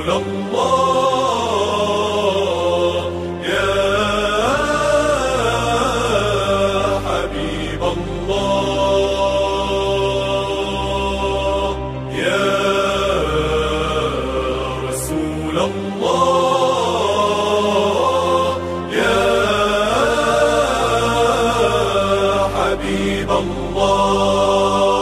رسول الله يا حبيب الله يا رسول الله يا حبيب الله.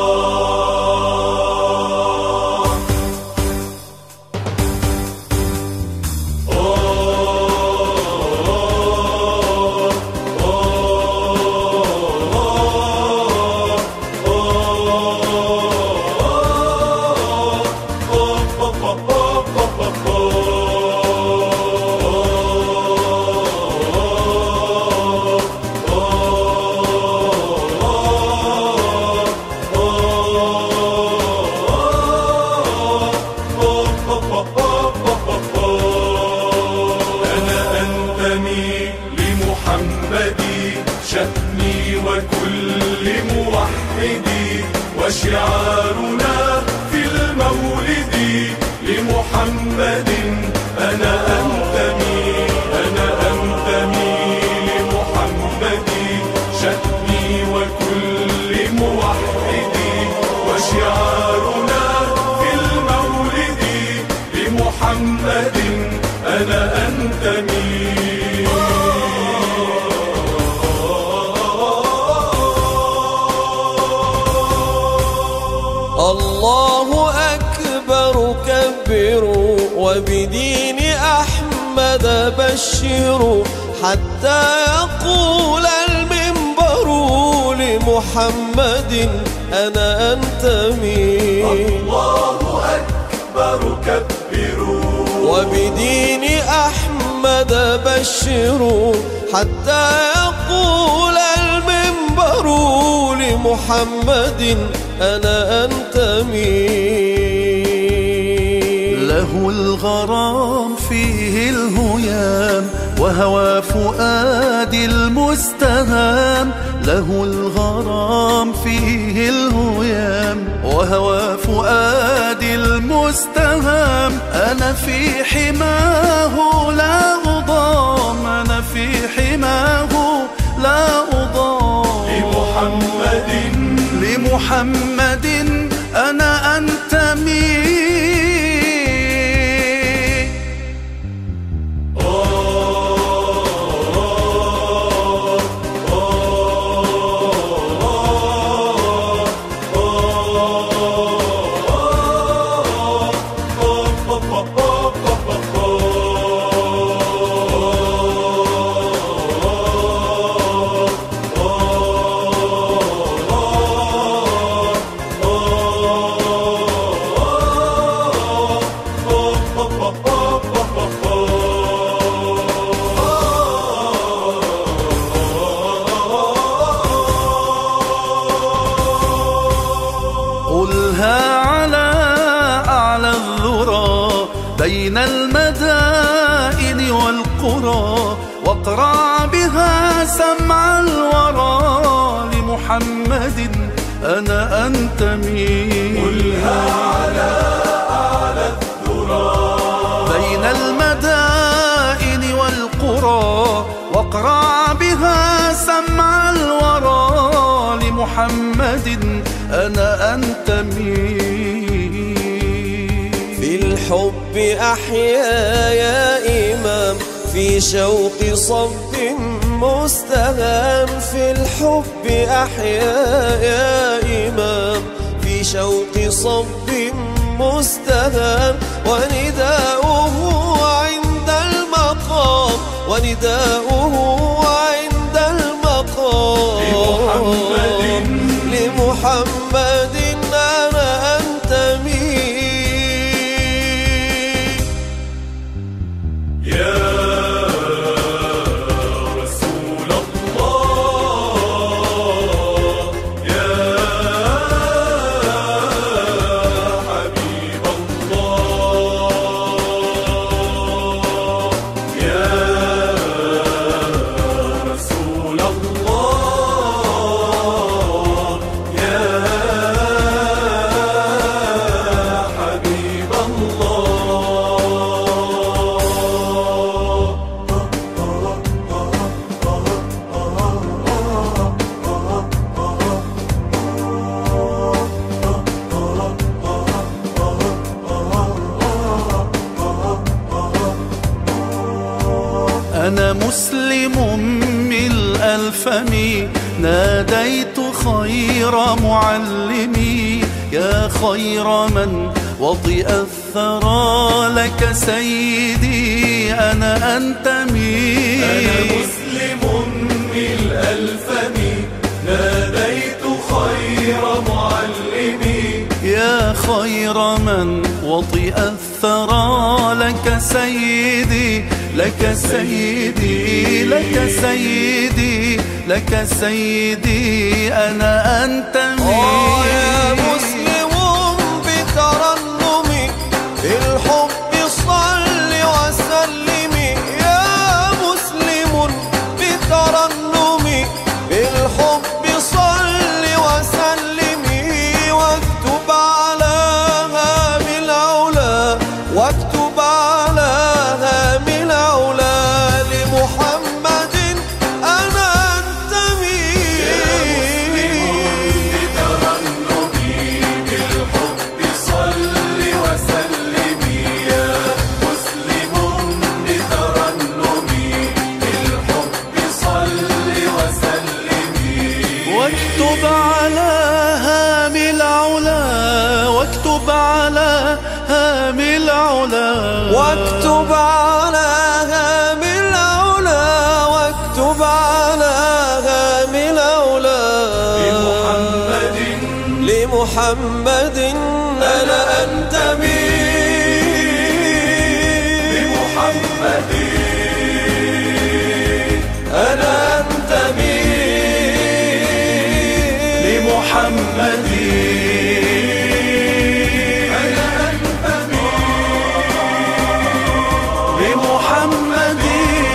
شأني وكل موحدي وشعارنا في المولد لمحمد أنا أنتمي لمحمد شأني وكل موحدي وشعارنا في المولد لمحمد أنا أنتمي. الله أكبر كبروا وبدين أحمد بشروا حتى يقول المنبر لمحمد أنا أنتمي. الله أكبر كبروا وبدين أحمد بشروا حتى يقول المنبر لمحمد أنا أنتمي. له الغرام فيه الهيام وهوى فؤادي المستهام. له الغرام فيه الهيام وهوى فؤادي المستهام. أنا في حماه لا أضام أنا في حماه لا أضام. لمحمد أنا أنتمي. قلها على أعلى الذرى بين المدائن والقرى واقرع بها سمع الورى لمحمد أنا أنتمي. قلها على أعلى الذرى بين المدائن والقرى واقرع بها سمع الورى لمحمد أنا أنتمي. في الحب أحيا يا إمام في شوق صب مستهام. في الحب أحيا يا إمام في شوق صب مستهام. ونداؤه عند المقام ونداؤه عند المقام لمحمد أنا أنتمي. يا رسول الله يا حبيب الله يا أنا مسلم ملء الفم ناديت خير معلمي يا خير من وطئ الثرى لك سيدي أنا أنتمي. أنا مسلم ملء الفم ناديت خير معلمي يا خير من وطئ الثرى لك سيدي لك سيدي لك سيدي لك سيدي أنا أنتمي. يا مسلم بترنمي بالحب صل وسلم يا مسلم بترنمي بالحب صل وسلم واكتب على هام العلا واكتب على هام العلا لمحمد أنا أنتمي. بترنمي بالحب صل وسلم يا مسلم بترنمي بالحب صل وسلم واكتب على هام العلا واكتب على هام العلا واكتب على هام العلا واكتب على هام العلا لمحمد أنا أنتمي. لمحمد أنا أنتمي لمحمد أنا أنتمي لمحمد